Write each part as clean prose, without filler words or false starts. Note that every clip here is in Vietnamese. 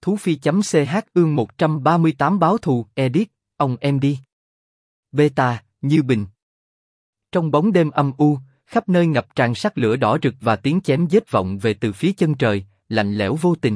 Thú Phi.ch ương 138 báo thù, edit, ông em đi. Beta, Như Bình. Trong bóng đêm âm u, khắp nơi ngập tràn sắc lửa đỏ rực và tiếng chém giết vọng về từ phía chân trời, lạnh lẽo vô tình.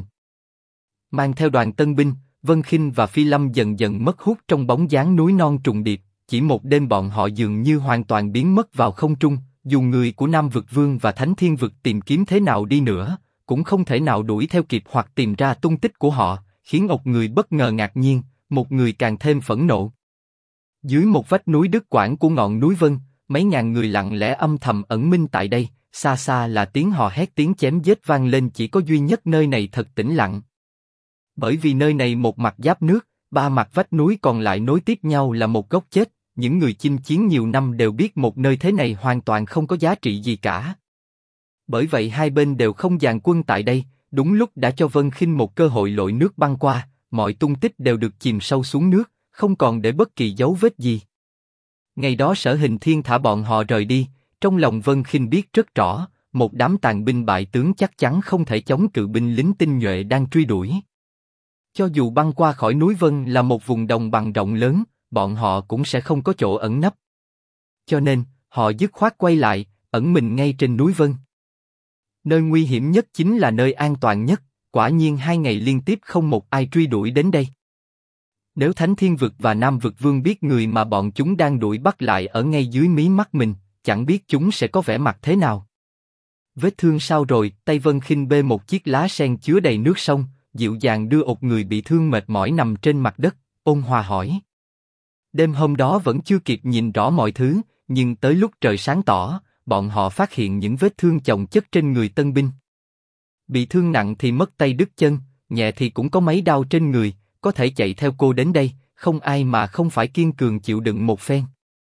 Mang theo đoàn tân binh, Vân Khinh và Phi Lâm dần dần mất hút trong bóng dáng núi non trùng điệp. Chỉ một đêm bọn họ dường như hoàn toàn biến mất vào không trung. Dù người của Nam Vực Vương và Thánh Thiên Vực tìm kiếm thế nào đi nữa, cũng không thể nào đuổi theo kịp hoặc tìm ra tung tích của họ, khiến một người bất ngờ ngạc nhiên, một người càng thêm phẫn nộ. Dưới một vách núi đứt quãng của ngọn núi Vân, mấy ngàn người lặng lẽ âm thầm ẩn minh tại đây. Xa xa là tiếng hò hét, tiếng chém giết vang lên. Chỉ có duy nhất nơi này thật tĩnh lặng. Bởi vì nơi này một mặt giáp nước, ba mặt vách núi còn lại nối tiếp nhau là một góc chết. Những người chinh chiến nhiều năm đều biết một nơi thế này hoàn toàn không có giá trị gì cả. Bởi vậy hai bên đều không dàn quân tại đây, đúng lúc đã cho Vân Khinh một cơ hội lội nước băng qua, mọi tung tích đều được chìm sâu xuống nước, không còn để bất kỳ dấu vết gì. Ngày đó Sở Hình Thiên thả bọn họ rời đi, trong lòng Vân Khinh biết rất rõ, một đám tàn binh bại tướng chắc chắn không thể chống cự binh lính tinh nhuệ đang truy đuổi. Cho dù băng qua khỏi núi Vân là một vùng đồng bằng rộng lớn, bọn họ cũng sẽ không có chỗ ẩn nấp. Cho nên, họ dứt khoát quay lại, ẩn mình ngay trên núi Vân. Nơi nguy hiểm nhất chính là nơi an toàn nhất, quả nhiên 2 ngày liên tiếp không một ai truy đuổi đến đây. Nếu Thánh Thiên Vực và Nam Vực Vương biết người mà bọn chúng đang đuổi bắt lại ở ngay dưới mí mắt mình, chẳng biết chúng sẽ có vẻ mặt thế nào. Vết thương sao rồi? Tay Vân Khinh bê một chiếc lá sen chứa đầy nước sông, dịu dàng đưa một người bị thương mệt mỏi nằm trên mặt đất, ôn hòa hỏi. Đêm hôm đó vẫn chưa kịp nhìn rõ mọi thứ, nhưng tới lúc trời sáng tỏ, bọn họ phát hiện những vết thương chồng chất trên người tân binh. Bị thương nặng thì mất tay đứt chân, nhẹ thì cũng có mấy đau trên người, có thể chạy theo cô đến đây, không ai mà không phải kiên cường chịu đựng một phen.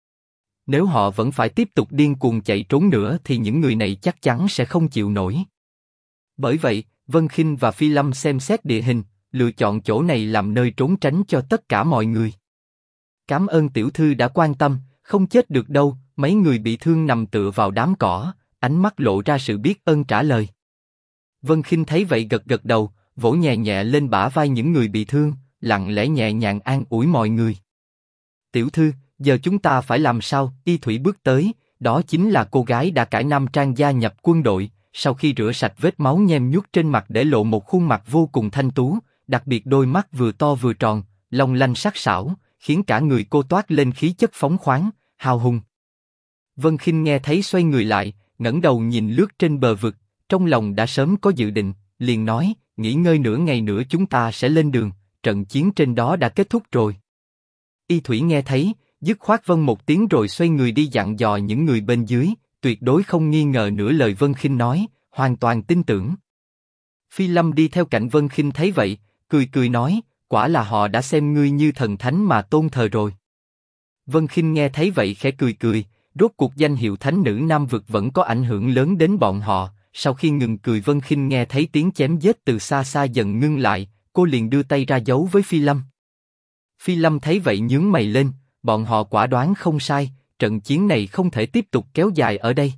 Nếu họ vẫn phải tiếp tục điên cuồng chạy trốn nữa thì những người này chắc chắn sẽ không chịu nổi. Bởi vậy, Vân Khinh và Phi Lâm xem xét địa hình, lựa chọn chỗ này làm nơi trốn tránh cho tất cả mọi người. Cảm ơn tiểu thư đã quan tâm, không chết được đâu. Mấy người bị thương nằm tựa vào đám cỏ, ánh mắt lộ ra sự biết ơn trả lời. Vân Khinh thấy vậy gật gật đầu, vỗ nhẹ nhẹ lên bả vai những người bị thương, lặng lẽ nhẹ nhàng an ủi mọi người. Tiểu thư, giờ chúng ta phải làm sao? Y Thủy bước tới, đó chính là cô gái đã cải nam trang gia nhập quân đội, sau khi rửa sạch vết máu nhem nhuốc trên mặt để lộ một khuôn mặt vô cùng thanh tú, đặc biệt đôi mắt vừa to vừa tròn, long lanh sắc sảo, khiến cả người cô toát lên khí chất phóng khoáng, hào hùng. Vân Khinh nghe thấy xoay người lại, ngẩng đầu nhìn lướt trên bờ vực, trong lòng đã sớm có dự định, liền nói, nghỉ ngơi nửa ngày nữa chúng ta sẽ lên đường, trận chiến trên đó đã kết thúc rồi. Y Thủy nghe thấy, dứt khoát vâng một tiếng rồi xoay người đi dặn dò những người bên dưới, tuyệt đối không nghi ngờ nửa lời Vân Khinh nói, hoàn toàn tin tưởng. Phi Lâm đi theo cạnh Vân Khinh thấy vậy, cười cười nói, quả là họ đã xem ngươi như thần thánh mà tôn thờ rồi. Vân Khinh nghe thấy vậy khẽ cười cười, rốt cuộc danh hiệu thánh nữ Nam Vực vẫn có ảnh hưởng lớn đến bọn họ. Sau khi ngừng cười, Vân Khinh nghe thấy tiếng chém giết từ xa xa dần ngưng lại, cô liền đưa tay ra giấu với Phi Lâm. Phi Lâm thấy vậy nhướng mày lên, bọn họ quả đoán không sai, trận chiến này không thể tiếp tục kéo dài ở đây.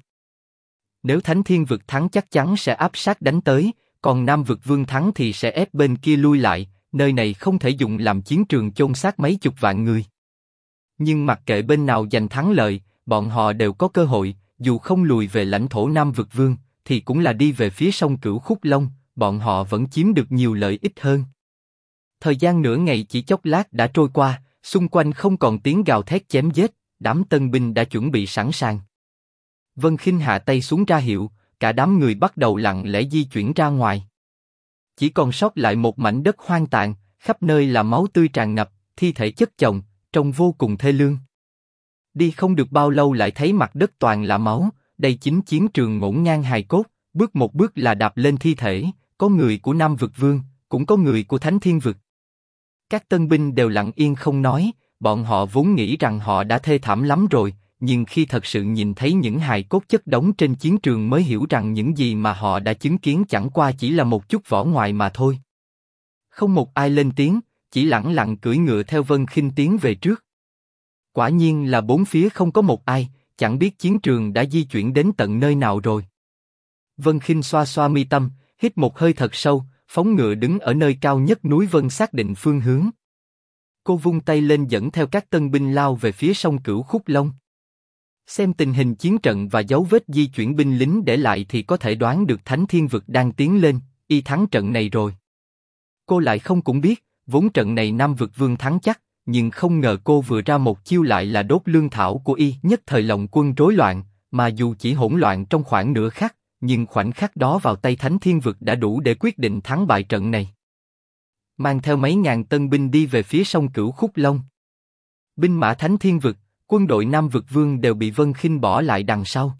Nếu Thánh Thiên Vực thắng chắc chắn sẽ áp sát đánh tới, còn Nam Vực Vương thắng thì sẽ ép bên kia lui lại, nơi này không thể dùng làm chiến trường chôn xác mấy chục vạn người. Nhưng mặc kệ bên nào giành thắng lợi, bọn họ đều có cơ hội, dù không lùi về lãnh thổ Nam Vực Vương, thì cũng là đi về phía sông Cửu Khúc Long, bọn họ vẫn chiếm được nhiều lợi ích hơn. Thời gian nửa ngày chỉ chốc lát đã trôi qua, xung quanh không còn tiếng gào thét chém giết, đám tân binh đã chuẩn bị sẵn sàng. Vân Khinh hạ tay xuống ra hiệu, cả đám người bắt đầu lặng lẽ di chuyển ra ngoài. Chỉ còn sót lại một mảnh đất hoang tàn, khắp nơi là máu tươi tràn ngập, thi thể chất chồng, trông vô cùng thê lương. Đi không được bao lâu lại thấy mặt đất toàn là máu, đây chính chiến trường ngổn ngang hài cốt, bước một bước là đạp lên thi thể, có người của Nam Vực Vương, cũng có người của Thánh Thiên Vực. Các tân binh đều lặng yên không nói, bọn họ vốn nghĩ rằng họ đã thê thảm lắm rồi, nhưng khi thật sự nhìn thấy những hài cốt chất đống trên chiến trường mới hiểu rằng những gì mà họ đã chứng kiến chẳng qua chỉ là một chút vỏ ngoài mà thôi. Không một ai lên tiếng, chỉ lẳng lặng cưỡi ngựa theo Vân Khinh tiến về trước. Quả nhiên là bốn phía không có một ai, chẳng biết chiến trường đã di chuyển đến tận nơi nào rồi. Vân Khinh xoa xoa mi tâm, hít một hơi thật sâu, phóng ngựa đứng ở nơi cao nhất núi Vân xác định phương hướng. Cô vung tay lên dẫn theo các tân binh lao về phía sông Cửu Khúc Long. Xem tình hình chiến trận và dấu vết di chuyển binh lính để lại thì có thể đoán được Thánh Thiên Vực đang tiến lên, y thắng trận này rồi. Cô lại không cũng biết, vốn trận này Nam Vực Vương thắng chắc, nhưng không ngờ cô vừa ra một chiêu lại là đốt lương thảo của y, nhất thời lòng quân rối loạn, mà dù chỉ hỗn loạn trong khoảng nửa khắc, nhưng khoảnh khắc đó vào tay Thánh Thiên Vực đã đủ để quyết định thắng bại trận này. Mang theo mấy ngàn tân binh đi về phía sông Cửu Khúc Long. Binh mã Thánh Thiên Vực, quân đội Nam Vực Vương đều bị Vân Khinh bỏ lại đằng sau.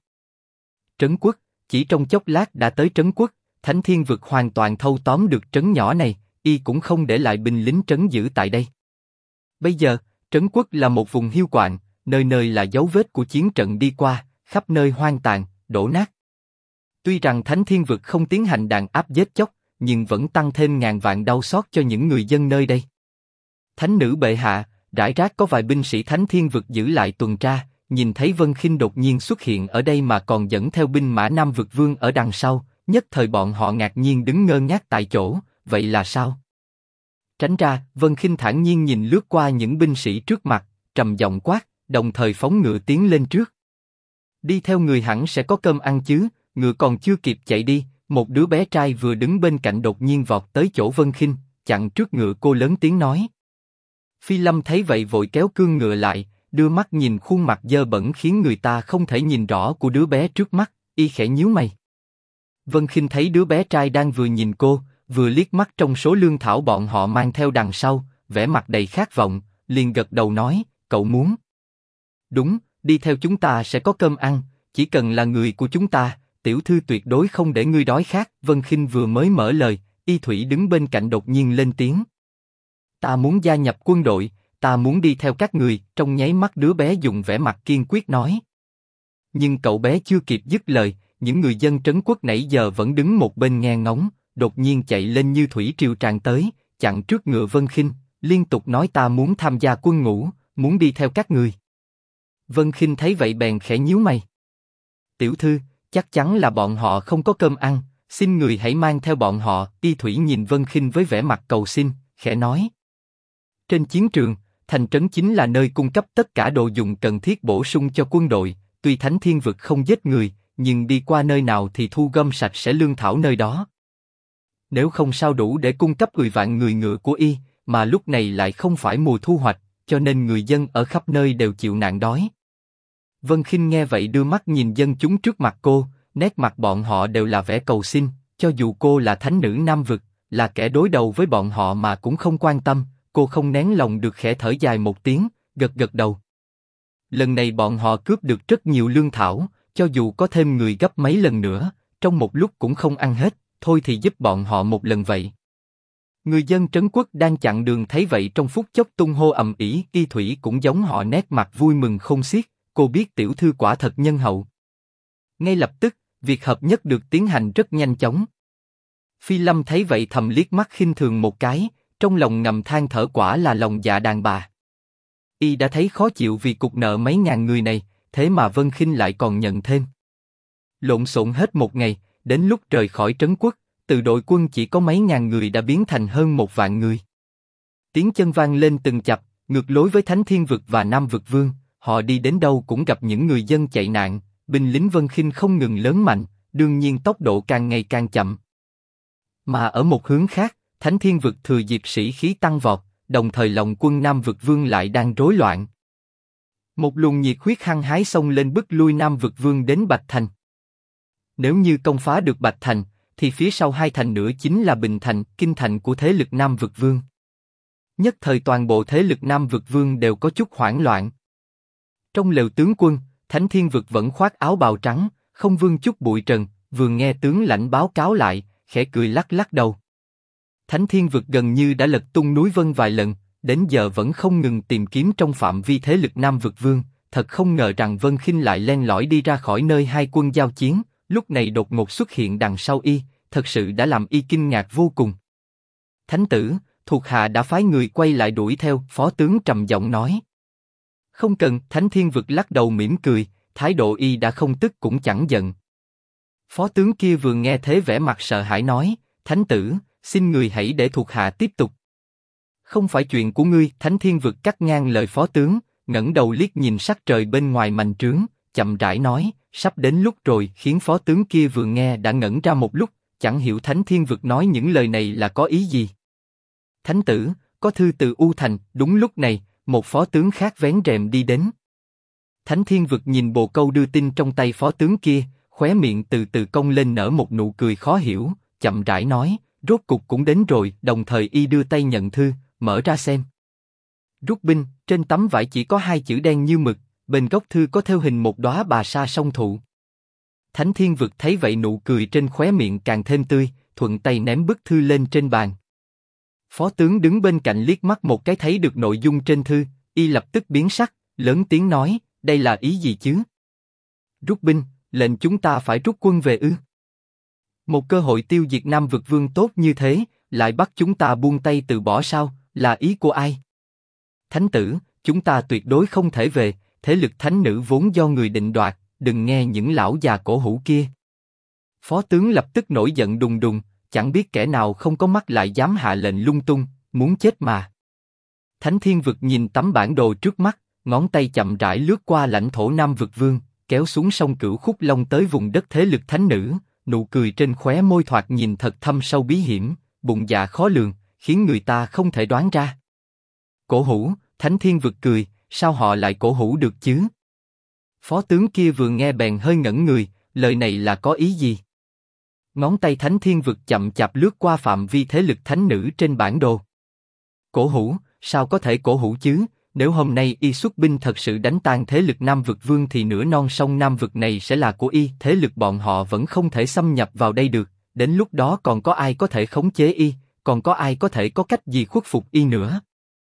Trấn Quốc, chỉ trong chốc lát đã tới Trấn Quốc, Thánh Thiên Vực hoàn toàn thâu tóm được trấn nhỏ này, y cũng không để lại binh lính trấn giữ tại đây. Bây giờ, Trấn Quốc là một vùng hiu quạnh, nơi nơi là dấu vết của chiến trận đi qua, khắp nơi hoang tàn, đổ nát. Tuy rằng Thánh Thiên Vực không tiến hành đàn áp giết chóc, nhưng vẫn tăng thêm ngàn vạn đau xót cho những người dân nơi đây. Thánh nữ bệ hạ, rải rác có vài binh sĩ Thánh Thiên Vực giữ lại tuần tra, nhìn thấy Vân Khinh đột nhiên xuất hiện ở đây mà còn dẫn theo binh mã Nam Vực Vương ở đằng sau, nhất thời bọn họ ngạc nhiên đứng ngơ ngác tại chỗ, vậy là sao? Tránh ra, Vân Khinh thản nhiên nhìn lướt qua những binh sĩ trước mặt, trầm giọng quát, đồng thời phóng ngựa tiến lên trước. Đi theo người hẳn sẽ có cơm ăn chứ, ngựa còn chưa kịp chạy đi, một đứa bé trai vừa đứng bên cạnh đột nhiên vọt tới chỗ Vân Khinh, chặn trước ngựa cô lớn tiếng nói. Phi Lâm thấy vậy vội kéo cương ngựa lại, đưa mắt nhìn khuôn mặt dơ bẩn khiến người ta không thể nhìn rõ của đứa bé trước mắt, y khẽ nhíu mày. Vân Khinh thấy đứa bé trai đang vừa nhìn cô, vừa liếc mắt trong số lương thảo bọn họ mang theo đằng sau, vẻ mặt đầy khát vọng, liền gật đầu nói, cậu muốn. Đúng, đi theo chúng ta sẽ có cơm ăn, chỉ cần là người của chúng ta, tiểu thư tuyệt đối không để ngươi đói khát. Vân Khinh vừa mới mở lời, Y Thủy đứng bên cạnh đột nhiên lên tiếng. Ta muốn gia nhập quân đội, ta muốn đi theo các người. Trong nháy mắt đứa bé dùng vẻ mặt kiên quyết nói. Nhưng cậu bé chưa kịp dứt lời, những người dân Trấn Quốc nãy giờ vẫn đứng một bên nghe ngóng, đột nhiên chạy lên như thủy triều tràn tới, chặn trước ngựa Vân Khinh, liên tục nói ta muốn tham gia quân ngũ, muốn đi theo các người. Vân Khinh thấy vậy bèn khẽ nhíu mày. Tiểu thư, chắc chắn là bọn họ không có cơm ăn, xin người hãy mang theo bọn họ. Y Thủy nhìn Vân Khinh với vẻ mặt cầu xin, khẽ nói. Trên chiến trường, thành trấn chính là nơi cung cấp tất cả đồ dùng cần thiết bổ sung cho quân đội, tuy Thánh Thiên Vực không giết người, nhưng đi qua nơi nào thì thu gom sạch sẽ lương thảo nơi đó. Nếu không sao đủ để cung cấp 10 vạn người ngựa của y, mà lúc này lại không phải mùa thu hoạch, cho nên người dân ở khắp nơi đều chịu nạn đói. Vân Khinh nghe vậy đưa mắt nhìn dân chúng trước mặt cô, nét mặt bọn họ đều là vẻ cầu xin, cho dù cô là thánh nữ Nam Vực, là kẻ đối đầu với bọn họ mà cũng không quan tâm, cô không nén lòng được khẽ thở dài một tiếng, gật gật đầu. Lần này bọn họ cướp được rất nhiều lương thảo, cho dù có thêm người gấp mấy lần nữa, trong một lúc cũng không ăn hết, thôi thì giúp bọn họ một lần vậy. Người dân Trấn Quốc đang chặn đường thấy vậy trong phút chốc tung hô ầm ĩ, Y Thủy cũng giống họ nét mặt vui mừng khôn xiết, cô biết tiểu thư quả thật nhân hậu. Ngay lập tức, việc hợp nhất được tiến hành rất nhanh chóng. Phi Lâm thấy vậy thầm liếc mắt khinh thường một cái, trong lòng ngầm than thở quả là lòng dạ đàn bà. Y đã thấy khó chịu vì cục nợ mấy ngàn người này, thế mà Vân Khinh lại còn nhận thêm. Lộn xộn hết một ngày, đến lúc rời khỏi Trấn Quốc, từ đội quân chỉ có mấy ngàn người đã biến thành hơn 1 vạn người. Tiếng chân vang lên từng chập, ngược lối với Thánh Thiên Vực và Nam Vực Vương, họ đi đến đâu cũng gặp những người dân chạy nạn, binh lính Vân Khinh không ngừng lớn mạnh, đương nhiên tốc độ càng ngày càng chậm. Mà ở một hướng khác, Thánh Thiên Vực thừa dịp sĩ khí tăng vọt, đồng thời lòng quân Nam Vực Vương lại đang rối loạn. Một luồng nhiệt huyết hăng hái xông lên bức lui Nam Vực Vương đến Bạch Thành. Nếu như công phá được Bạch Thành, thì phía sau 2 thành nữa chính là Bình Thành, kinh thành của thế lực Nam Vực Vương. Nhất thời toàn bộ thế lực Nam Vực Vương đều có chút hoảng loạn. Trong lều tướng quân, Thánh Thiên Vực vẫn khoác áo bào trắng, không vương chút bụi trần, vừa nghe tướng lãnh báo cáo lại, khẽ cười lắc lắc đầu. Thánh Thiên Vực gần như đã lật tung núi Vân vài lần, đến giờ vẫn không ngừng tìm kiếm trong phạm vi thế lực Nam Vực Vương, thật không ngờ rằng Vân Khinh lại len lỏi đi ra khỏi nơi 2 quân giao chiến, lúc này đột ngột xuất hiện đằng sau y, thật sự đã làm y kinh ngạc vô cùng. Thánh tử, thuộc hạ đã phái người quay lại đuổi theo, phó tướng trầm giọng nói. Không cần, Thánh Thiên Vực lắc đầu mỉm cười, thái độ y đã không tức cũng chẳng giận. Phó tướng kia vừa nghe thế vẻ mặt sợ hãi nói, Thánh tử, xin người hãy để thuộc hạ tiếp tục. Không phải chuyện của ngươi, Thánh Thiên Vực cắt ngang lời phó tướng, ngẩng đầu liếc nhìn sắc trời bên ngoài mành trướng, chậm rãi nói, sắp đến lúc rồi, khiến phó tướng kia vừa nghe đã ngẩn ra một lúc, chẳng hiểu Thánh Thiên Vực nói những lời này là có ý gì. Thánh tử, có thư từ U Thành. Đúng lúc này, một phó tướng khác vén rèm đi đến. Thánh Thiên Vực nhìn bồ câu đưa tin trong tay phó tướng kia, khóe miệng từ từ cong lên nở một nụ cười khó hiểu, chậm rãi nói, rốt cục cũng đến rồi. Đồng thời y đưa tay nhận thư, mở ra xem. Rút binh, trên tấm vải chỉ có 2 chữ đen như mực, bên góc thư có thêu hình một đóa bà sa song thụ. Thánh Thiên Vực thấy vậy nụ cười trên khóe miệng càng thêm tươi, thuận tay ném bức thư lên trên bàn. Phó tướng đứng bên cạnh liếc mắt một cái thấy được nội dung trên thư, y lập tức biến sắc, lớn tiếng nói, đây là ý gì chứ? Rút binh, lệnh chúng ta phải rút quân về ư? Một cơ hội tiêu diệt Nam Vực Vương tốt như thế, lại bắt chúng ta buông tay từ bỏ sao? Là ý của ai? Thánh tử, chúng ta tuyệt đối không thể về, thế lực thánh nữ vốn do người định đoạt, đừng nghe những lão già cổ hủ kia. Phó tướng lập tức nổi giận đùng đùng, chẳng biết kẻ nào không có mắt lại dám hạ lệnh lung tung, muốn chết mà. Thánh Thiên Vực nhìn tấm bản đồ trước mắt, ngón tay chậm rãi lướt qua lãnh thổ Nam Vực Vương, kéo xuống sông Cửu Khúc Long tới vùng đất thế lực thánh nữ, nụ cười trên khóe môi thoạt nhìn thật thâm sâu bí hiểm, bụng dạ khó lường, khiến người ta không thể đoán ra. Cổ hủ, Thánh Thiên Vực cười, sao họ lại cổ hủ được chứ? Phó tướng kia vừa nghe bèn hơi ngẩn người, lời này là có ý gì? Ngón tay Thánh Thiên Vực chậm chạp lướt qua phạm vi thế lực thánh nữ trên bản đồ. Cổ hủ, sao có thể cổ hủ chứ? Nếu hôm nay y xuất binh thật sự đánh tan thế lực Nam Vực Vương thì nửa non sông Nam Vực này sẽ là của y. Thế lực bọn họ vẫn không thể xâm nhập vào đây được. Đến lúc đó còn có ai có thể khống chế y? Còn có ai có thể có cách gì khuất phục y nữa?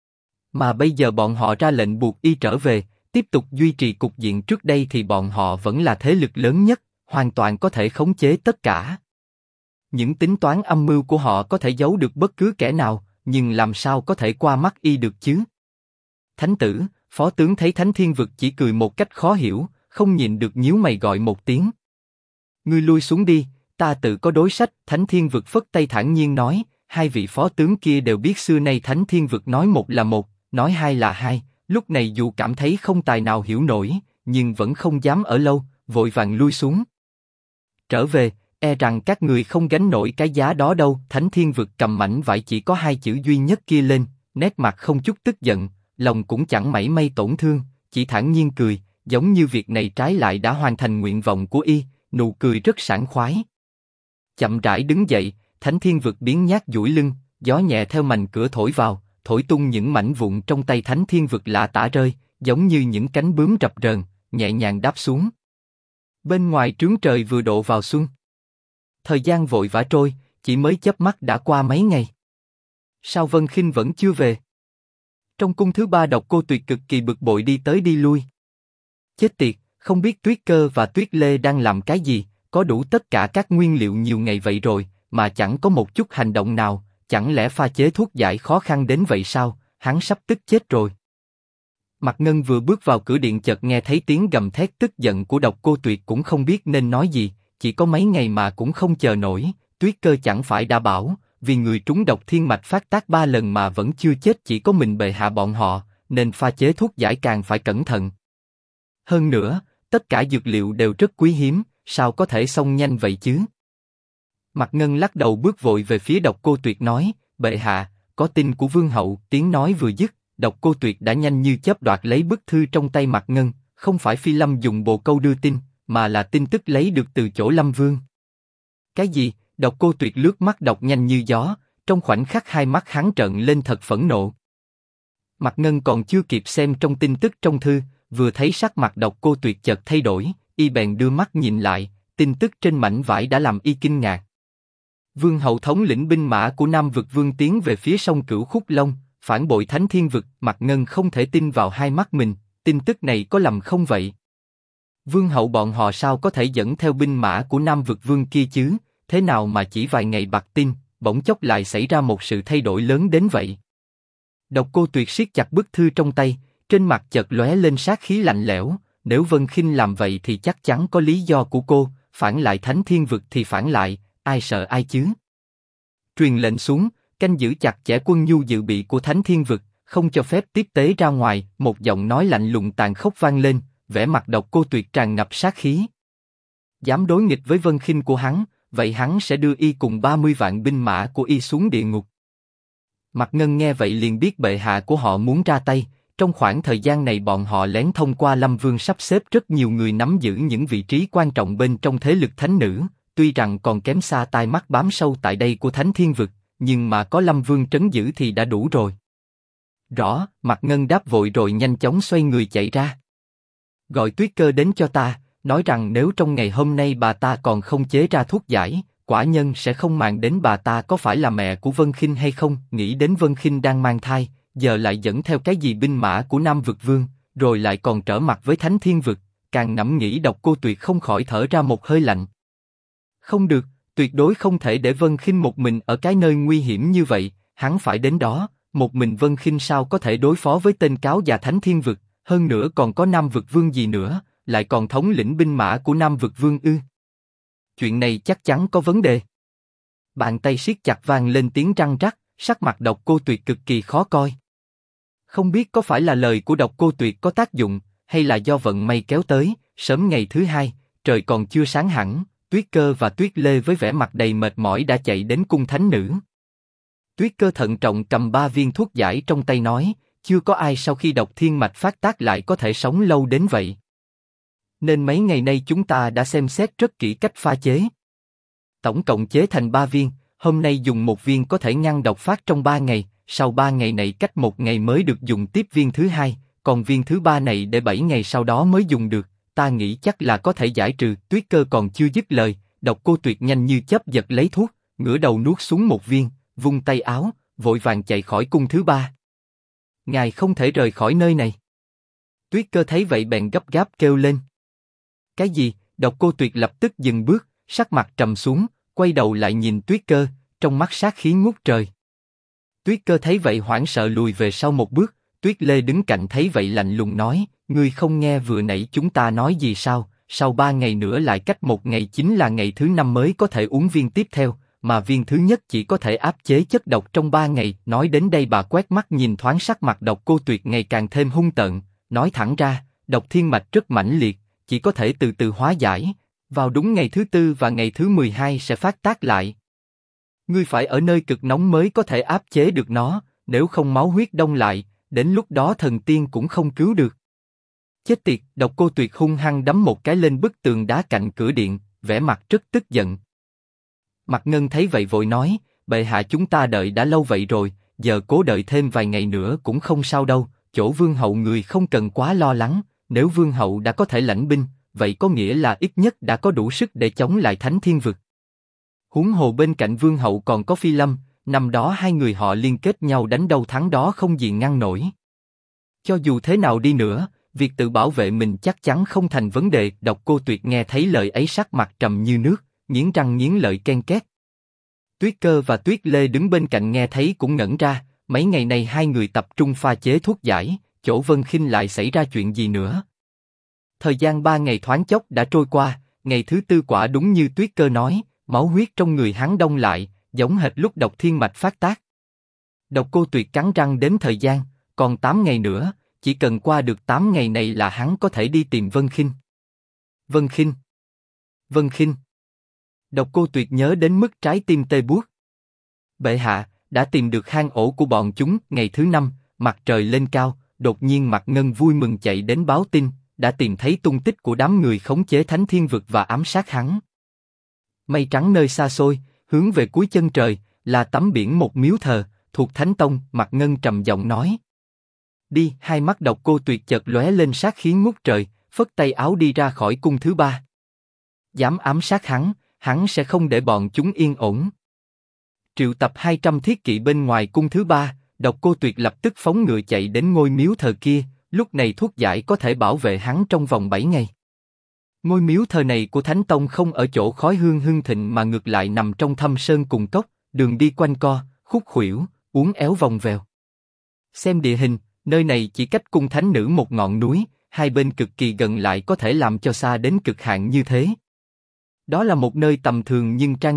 Mà bây giờ bọn họ ra lệnh buộc y trở về, tiếp tục duy trì cục diện trước đây thì bọn họ vẫn là thế lực lớn nhất, hoàn toàn có thể khống chế tất cả. Những tính toán âm mưu của họ có thể giấu được bất cứ kẻ nào, nhưng làm sao có thể qua mắt y được chứ? Thánh tử, phó tướng thấy Thánh Thiên Vực chỉ cười một cách khó hiểu, không nhịn được nhíu mày gọi một tiếng. Ngươi lui xuống đi, ta tự có đối sách. Thánh Thiên Vực phất tay thản nhiên nói, hai vị phó tướng kia đều biết xưa nay Thánh Thiên Vực nói một là một, nói hai là hai, lúc này dù cảm thấy không tài nào hiểu nổi, nhưng vẫn không dám ở lâu, vội vàng lui xuống. Trở về, e rằng các người không gánh nổi cái giá đó đâu. Thánh Thiên Vực cầm mảnh vải chỉ có 2 chữ duy nhất kia lên, nét mặt không chút tức giận, lòng cũng chẳng mảy may tổn thương, chỉ thản nhiên cười, giống như việc này trái lại đã hoàn thành nguyện vọng của y, nụ cười rất sảng khoái. Chậm rãi đứng dậy, Thánh Thiên Vực biến nhác duỗi lưng, gió nhẹ theo mành cửa thổi vào, thổi tung những mảnh vụn trong tay Thánh Thiên Vực lạ tả rơi, giống như những cánh bướm rập rờn, nhẹ nhàng đáp xuống. Bên ngoài trướng trời vừa độ vào xuân. Thời gian vội vã trôi, chỉ mới chớp mắt đã qua mấy ngày. Sao Vân Khinh vẫn chưa về? Trong cung thứ 3 Độc Cô Tuyệt cực kỳ bực bội đi tới đi lui. Chết tiệt, không biết Tuyết Cơ và Tuyết Lê đang làm cái gì, có đủ tất cả các nguyên liệu nhiều ngày vậy rồi, mà chẳng có một chút hành động nào, chẳng lẽ pha chế thuốc giải khó khăn đến vậy sao? Hắn sắp tức chết rồi. Mạc Ngân vừa bước vào cửa điện chợt nghe thấy tiếng gầm thét tức giận của Độc Cô Tuyệt cũng không biết nên nói gì, chỉ có mấy ngày mà cũng không chờ nổi. Tuyết Cơ chẳng phải đã bảo, vì người trúng độc thiên mạch phát tác 3 lần mà vẫn chưa chết chỉ có mình bệ hạ bọn họ, nên pha chế thuốc giải càng phải cẩn thận. Hơn nữa, tất cả dược liệu đều rất quý hiếm, sao có thể xong nhanh vậy chứ? Mạc Ngân lắc đầu bước vội về phía Độc Cô Tuyệt nói, bệ hạ, có tin của Vương hậu. Tiếng nói vừa dứt, Độc Cô Tuyệt đã nhanh như chớp đoạt lấy bức thư trong tay Mạc Ngân, không phải Phi Lâm dùng bồ câu đưa tin, mà là tin tức lấy được từ chỗ Lâm Vương. Cái gì? Độc Cô Tuyệt lướt mắt đọc nhanh như gió, trong khoảnh khắc hai mắt hắn trợn lên thật phẫn nộ. Mạc Ngân còn chưa kịp xem trong tin tức trong thư, vừa thấy sắc mặt Độc Cô Tuyệt chợt thay đổi, y bèn đưa mắt nhìn lại, tin tức trên mảnh vải đã làm y kinh ngạc. Vương hậu thống lĩnh binh mã của Nam Vực Vương tiến về phía sông Cửu Khúc Long, phản bội Thánh Thiên Vực. Mạc Ngân không thể tin vào hai mắt mình, tin tức này có lầm không vậy? Vương hậu bọn họ sao có thể dẫn theo binh mã của Nam Vực Vương kia chứ? Thế nào mà chỉ vài ngày bặt tin, bỗng chốc lại xảy ra một sự thay đổi lớn đến vậy? Độc Cô Tuyệt siết chặt bức thư trong tay, trên mặt chợt lóe lên sát khí lạnh lẽo. Nếu Vân Khinh làm vậy thì chắc chắn có lý do của cô, phản lại Thánh Thiên Vực thì phản lại, ai sợ ai chứ? truyền lệnh xuống, canh giữ chặt chẽ quân nhu dự bị của Thánh Thiên Vực, không cho phép tiếp tế ra ngoài. Một giọng nói lạnh lùng tàn khốc vang lên, vẻ mặt Độc Cô Tuyệt tràn ngập sát khí. Dám đối nghịch với Vân Khinh của hắn, vậy hắn sẽ đưa y cùng 30 vạn binh mã của y xuống địa ngục. Mạc Ngân nghe vậy liền biết bệ hạ của họ muốn ra tay. Trong khoảng thời gian này bọn họ lén thông qua Lâm Vương sắp xếp rất nhiều người nắm giữ những vị trí quan trọng bên trong thế lực thánh nữ, tuy rằng còn kém xa tai mắt bám sâu tại đây của Thánh Thiên Vực, nhưng mà có Lâm Vương trấn giữ thì đã đủ rồi. Rõ, Mạc Ngân đáp vội rồi nhanh chóng xoay người chạy ra. Gọi Tuyết Cơ đến cho ta, nói rằng nếu trong ngày hôm nay bà ta còn không chế ra thuốc giải, quả nhân sẽ không màng đến bà ta có phải là mẹ của Vân Khinh hay không. Nghĩ đến Vân Khinh đang mang thai, giờ lại dẫn theo cái gì binh mã của Nam Vực Vương, rồi lại còn trở mặt với Thánh Thiên Vực, càng ngẫm nghĩ Độc Cô Tuyệt không khỏi thở ra một hơi lạnh. Không được, tuyệt đối không thể để Vân Khinh một mình ở cái nơi nguy hiểm như vậy, hắn phải đến đó. Một mình Vân Khinh sao có thể đối phó với tên cáo già Thánh Thiên Vực, hơn nữa còn có Nam Vực Vương gì nữa, lại còn thống lĩnh binh mã của Nam Vực Vương ư? Chuyện này chắc chắn có vấn đề. Bàn tay siết chặt vang lên tiếng răng rắc, sắc mặt Độc Cô Tuyệt cực kỳ khó coi. Không biết có phải là lời của Độc Cô Tuyệt có tác dụng, hay là do vận may kéo tới. Sớm ngày thứ hai, trời còn chưa sáng hẳn, Tuyết Cơ và Tuyết Lê với vẻ mặt đầy mệt mỏi đã chạy đến cung thánh nữ. Tuyết Cơ thận trọng cầm 3 viên thuốc giải trong tay nói, chưa có ai sau khi độc thiên mạch phát tác lại có thể sống lâu đến vậy. Nên mấy ngày nay chúng ta đã xem xét rất kỹ cách pha chế. Tổng cộng chế thành 3 viên, hôm nay dùng 1 viên có thể ngăn độc phát trong 3 ngày, sau 3 ngày này cách 1 ngày mới được dùng tiếp viên thứ 2, còn viên thứ 3 này để 7 ngày sau đó mới dùng được, ta nghĩ chắc là có thể giải trừ. Tuyết Cơ còn chưa dứt lời, Độc Cô Tuyệt nhanh như chớp giật lấy thuốc, ngửa đầu nuốt xuống 1 viên, vung tay áo, vội vàng chạy khỏi cung thứ 3. Ngài không thể rời khỏi nơi này. Tuyết Cơ thấy vậy bèn gấp gáp kêu lên. Cái gì? Độc Cô Tuyệt lập tức dừng bước, sắc mặt trầm xuống, quay đầu lại nhìn Tuyết Cơ, trong mắt sát khí ngút trời. Tuyết Cơ thấy vậy hoảng sợ lùi về sau một bước. Tuyết Lê đứng cạnh thấy vậy lạnh lùng nói, ngươi không nghe vừa nãy chúng ta nói gì sao? Sau 3 ngày nữa lại cách 1 ngày chính là ngày thứ 5 mới có thể uống viên tiếp theo, mà viên thứ nhất chỉ có thể áp chế chất độc trong 3 ngày. Nói đến đây bà quét mắt nhìn thoáng sắc mặt Độc Cô Tuyệt ngày càng thêm hung tợn, nói thẳng ra, độc thiên mạch rất mãnh liệt, chỉ có thể từ từ hóa giải, vào đúng ngày thứ 4 và ngày thứ 12 sẽ phát tác lại. Ngươi phải ở nơi cực nóng mới có thể áp chế được nó, nếu không máu huyết đông lại, đến lúc đó thần tiên cũng không cứu được. Chết tiệt! Độc Cô Tuyệt hung hăng đấm một cái lên bức tường đá cạnh cửa điện, vẻ mặt rất tức giận. Mạc Ngân thấy vậy vội nói, bệ hạ chúng ta đợi đã lâu vậy rồi, giờ cố đợi thêm vài ngày nữa cũng không sao đâu, chỗ vương hậu người không cần quá lo lắng, nếu vương hậu đã có thể lãnh binh, vậy có nghĩa là ít nhất đã có đủ sức để chống lại Thánh Thiên Vực. Huống hồ bên cạnh vương hậu còn có Phi Lâm, năm đó hai người họ liên kết nhau đánh đâu thắng đó không gì ngăn nổi. Cho dù thế nào đi nữa, việc tự bảo vệ mình chắc chắn không thành vấn đề. Độc Cô Tuyệt nghe thấy lời ấy sắc mặt trầm như nước, nghiến răng nghiến lợi ken két. Tuyết Cơ và Tuyết Lê đứng bên cạnh nghe thấy cũng ngẩn ra, mấy ngày này hai người tập trung pha chế thuốc giải, chỗ Vân Khinh lại xảy ra chuyện gì nữa. Thời gian 3 ngày thoáng chốc đã trôi qua, ngày thứ 4 quả đúng như Tuyết Cơ nói, máu huyết trong người hắn đông lại, giống hệt lúc độc thiên mạch phát tác. Độc Cô Tuyệt cắn răng đếm thời gian, còn 8 ngày nữa, chỉ cần qua được 8 ngày này là hắn có thể đi tìm Vân Khinh. Vân Khinh! Vân Khinh! Độc Cô Tuyệt nhớ đến mức trái tim tê buốt. Bệ hạ, đã tìm được hang ổ của bọn chúng. Ngày thứ 5, mặt trời lên cao, đột nhiên Mạc Ngân vui mừng chạy đến báo tin, đã tìm thấy tung tích của đám người khống chế Thánh Thiên Vực và ám sát hắn. Mây trắng nơi xa xôi, hướng về cuối chân trời, là tấm biển một miếu thờ, thuộc Thánh Tông. Mạc Ngân trầm giọng nói. Đi! Hai mắt Độc Cô Tuyệt chợt lóe lên sát khí ngút trời, phất tay áo đi ra khỏi cung thứ 3. Dám ám sát hắn sẽ không để bọn chúng yên ổn. Triệu tập 200 thiết kỵ bên ngoài cung thứ 3, Độc Cô Tuyệt lập tức phóng ngựa chạy đến ngôi miếu thờ kia, lúc này thuốc giải có thể bảo vệ hắn trong vòng 7 ngày. Ngôi miếu thờ này của Thánh Tông không ở chỗ khói hương hưng thịnh mà ngược lại nằm trong thâm sơn cùng cốc, đường đi quanh co, khúc khuỷu, uốn éo vòng vèo. Xem địa hình, nơi này chỉ cách cung thánh nữ một ngọn núi, hai bên cực kỳ gần lại có thể làm cho xa đến cực hạn như thế. Đó là một nơi tầm thường nhưng trang nghiêm,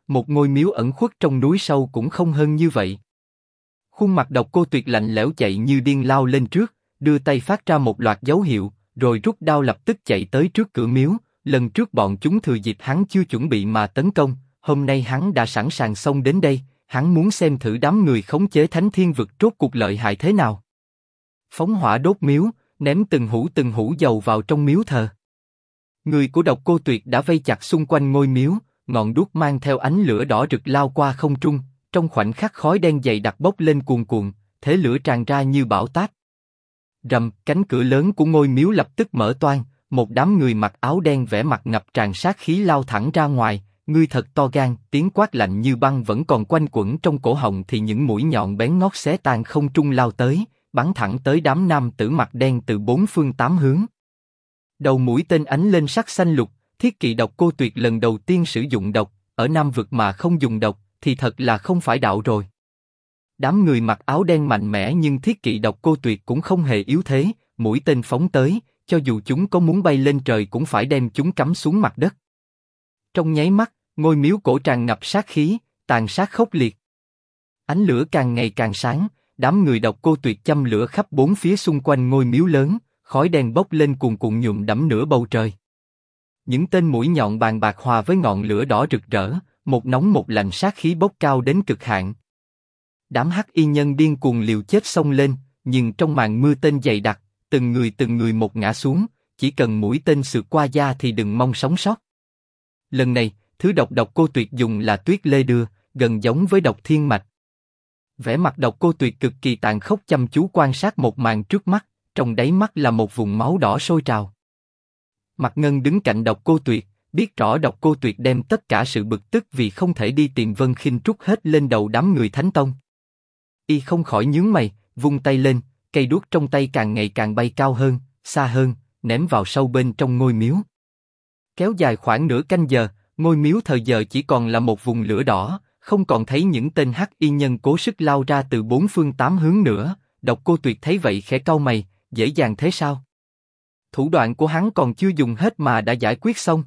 một ngôi miếu ẩn khuất trong núi sâu cũng không hơn như vậy. Khuôn mặt Độc Cô Tuyệt lạnh lẽo chạy như điên lao lên trước, đưa tay phát ra một loạt dấu hiệu, rồi rút đao lập tức chạy tới trước cửa miếu. Lần trước bọn chúng thừa dịp hắn chưa chuẩn bị mà tấn công, hôm nay hắn đã sẵn sàng xông đến đây, hắn muốn xem thử đám người khống chế Thánh Thiên Vực rốt cuộc lợi hại thế nào. Phóng hỏa đốt miếu, ném từng hũ dầu vào trong miếu thờ. Người của Độc Cô Tuyệt đã vây chặt xung quanh ngôi miếu, ngọn đuốc mang theo ánh lửa đỏ rực lao qua không trung, trong khoảnh khắc khói đen dày đặc bốc lên cuồn cuộn, thế lửa tràn ra như bão táp. Rầm, cánh cửa lớn của ngôi miếu lập tức mở toang, một đám người mặc áo đen vẻ mặt ngập tràn sát khí lao thẳng ra ngoài. Ngươi thật to gan, tiếng quát lạnh như băng vẫn còn quanh quẩn trong cổ họng thì những mũi nhọn bén ngót xé tan không trung lao tới, bắn thẳng tới đám nam tử mặt đen từ bốn phương tám hướng. Đầu mũi tên ánh lên sắc xanh lục, Thiết Kỵ Độc Cô Tuyệt lần đầu tiên sử dụng độc, ở Nam Vực mà không dùng độc, thì thật là không phải đạo rồi. Đám người mặc áo đen mạnh mẽ nhưng Thiết Kỵ Độc Cô Tuyệt cũng không hề yếu thế, mũi tên phóng tới, cho dù chúng có muốn bay lên trời cũng phải đem chúng cắm xuống mặt đất. Trong nháy mắt, ngôi miếu cổ tràn ngập sát khí, tàn sát khốc liệt. Ánh lửa càng ngày càng sáng, đám người Độc Cô Tuyệt châm lửa khắp bốn phía xung quanh ngôi miếu lớn, khói đen bốc lên cuồn cuộn nhuộm đẫm nửa bầu trời. Những tên mũi nhọn bàn bạc hòa với ngọn lửa đỏ rực rỡ, một nóng một lạnh sát khí bốc cao đến cực hạn. Đám hắc y nhân điên cuồng liều chết xông lên, nhưng trong màn mưa tên dày đặc, từng người một ngã xuống, chỉ cần mũi tên sượt qua da thì đừng mong sống sót. Lần này, thứ Độc Cô Tuyệt dùng là Tuyết Lê Đưa, gần giống với độc thiên mạch. Vẻ mặt Độc Cô Tuyệt cực kỳ tàn khốc chăm chú quan sát một màn trước mắt, trong đáy mắt là một vùng máu đỏ sôi trào. Mạc Ngân đứng cạnh Độc Cô Tuyệt, biết rõ Độc Cô Tuyệt đem tất cả sự bực tức vì không thể đi tìm Vân Khinh trút hết lên đầu đám người Thánh Tông. Y không khỏi nhướng mày, vung tay lên, cây đuốc trong tay càng ngày càng bay cao hơn, xa hơn, ném vào sâu bên trong ngôi miếu. Kéo dài khoảng nửa canh giờ, ngôi miếu thời giờ chỉ còn là một vùng lửa đỏ, không còn thấy những tên hắc y nhân cố sức lao ra từ bốn phương tám hướng nữa. Độc Cô Tuyệt thấy vậy khẽ cau mày, dễ dàng thế sao? Thủ đoạn của hắn còn chưa dùng hết mà đã giải quyết xong.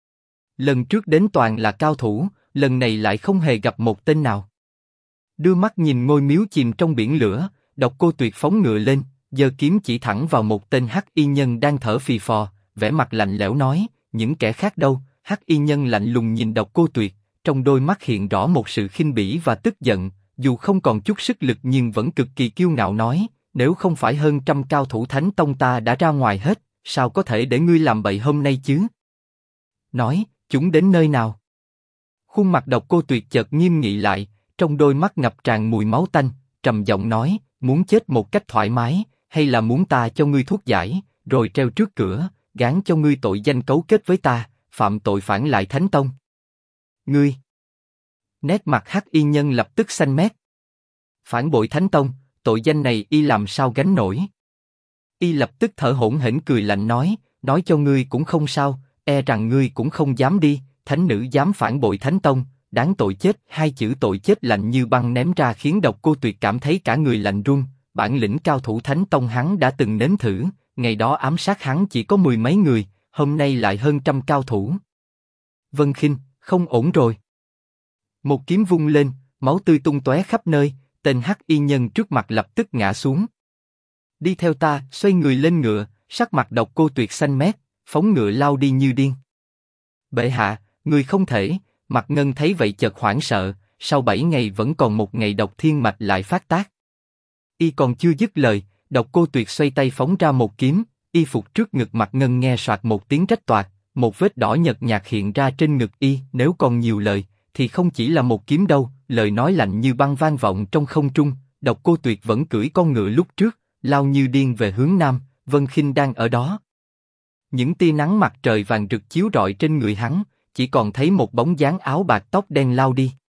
Lần trước đến toàn là cao thủ, lần này lại không hề gặp một tên nào. Đưa mắt nhìn ngôi miếu chìm trong biển lửa, Độc Cô Tuyệt phóng ngựa lên, giơ kiếm chỉ thẳng vào một tên hắc y nhân đang thở phì phò, vẻ mặt lạnh lẽo nói, những kẻ khác đâu? Hắc y nhân lạnh lùng nhìn Độc Cô Tuyệt, trong đôi mắt hiện rõ một sự khinh bỉ và tức giận, dù không còn chút sức lực nhưng vẫn cực kỳ kiêu ngạo nói, nếu không phải hơn trăm cao thủ Thánh Tông ta đã ra ngoài hết, sao có thể để ngươi làm bậy hôm nay chứ? Nói, chúng đến nơi nào? Khuôn mặt Độc Cô Tuyệt chợt nghiêm nghị lại, trong đôi mắt ngập tràn mùi máu tanh, trầm giọng nói, muốn chết một cách thoải mái, hay là muốn ta cho ngươi thuốc giải, rồi treo trước cửa, gán cho ngươi tội danh cấu kết với ta, phạm tội phản lại Thánh Tông? Ngươi! Nét mặt hắc y nhân lập tức xanh mét. Phản bội Thánh Tông, tội danh này y làm sao gánh nổi? Y lập tức thở hổn hển cười lạnh nói cho ngươi cũng không sao, e rằng ngươi cũng không dám đi, thánh nữ dám phản bội Thánh Tông, đáng tội chết. Hai chữ tội chết lạnh như băng ném ra khiến Độc Cô Tuyệt cảm thấy cả người lạnh run. Bản lĩnh cao thủ Thánh Tông hắn đã từng nếm thử, ngày đó ám sát hắn chỉ có mười mấy người, hôm nay lại hơn trăm cao thủ. Vân Khinh, không ổn rồi. Một kiếm vung lên, máu tươi tung tóe khắp nơi, tên hắc y nhân trước mặt lập tức ngã xuống. Đi theo ta, xoay người lên ngựa, sắc mặt Độc Cô Tuyệt xanh mét, phóng ngựa lao đi như điên. Bệ hạ, người không thể. Mạc Ngân thấy vậy chợt hoảng sợ, sau 7 ngày vẫn còn một ngày độc thiên mạch lại phát tác. Y còn chưa dứt lời, Độc Cô Tuyệt xoay tay phóng ra một kiếm, y phục trước ngực Mạc Ngân nghe soạt một tiếng rách toạc, một vết đỏ nhợt nhạt hiện ra trên ngực y. Nếu còn nhiều lời, thì không chỉ là một kiếm đâu. Lời nói lạnh như băng vang vọng trong không trung. Độc Cô Tuyệt vẫn cưỡi con ngựa lúc trước, lao như điên về hướng nam. Vân Khinh đang ở đó. Những tia nắng mặt trời vàng rực chiếu rọi trên người hắn, chỉ còn thấy một bóng dáng áo bạc tóc đen lao đi.